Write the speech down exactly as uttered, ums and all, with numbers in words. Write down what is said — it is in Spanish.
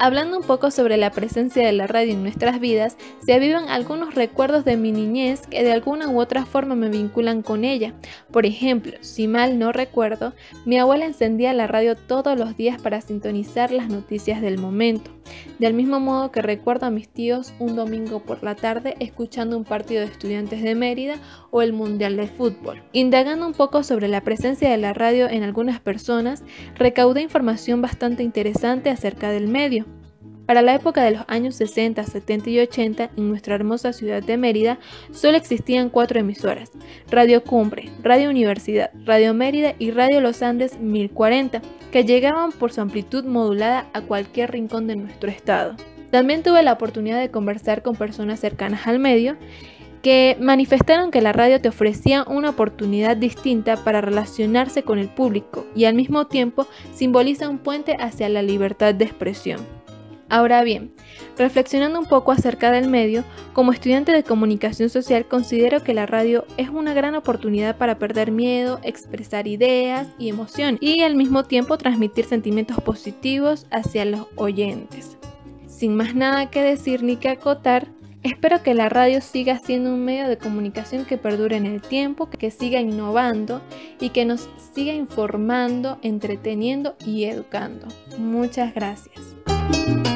Hablando un poco sobre la presencia de la radio en nuestras vidas, se avivan algunos recuerdos de mi niñez que de alguna u otra forma me vinculan con ella. Por ejemplo, si mal no recuerdo, mi abuela encendía la radio todos los días para sintonizar las noticias del momento. Del mismo modo que recuerdo a mis tíos un domingo por la tarde escuchando un partido de Estudiantes de Mérida o el Mundial de Fútbol. Indagando un poco sobre la presencia de la radio en algunas personas, recaudé información bastante interesante acerca del medio. Para la época de los años sesenta, setenta y ochenta, en nuestra hermosa ciudad de Mérida, solo existían cuatro emisoras: Radio Cumbre, Radio Universidad, Radio Mérida y Radio Los Andes mil cuarenta, que llegaban por su amplitud modulada a cualquier rincón de nuestro estado. También tuve la oportunidad de conversar con personas cercanas al medio, que manifestaron que la radio te ofrecía una oportunidad distinta para relacionarse con el público y al mismo tiempo simboliza un puente hacia la libertad de expresión. Ahora bien, reflexionando un poco acerca del medio, como estudiante de comunicación social considero que la radio es una gran oportunidad para perder miedo, expresar ideas y emoción y al mismo tiempo transmitir sentimientos positivos hacia los oyentes. Sin más nada que decir ni que acotar, espero que la radio siga siendo un medio de comunicación que perdure en el tiempo, que siga innovando y que nos siga informando, entreteniendo y educando. Muchas gracias.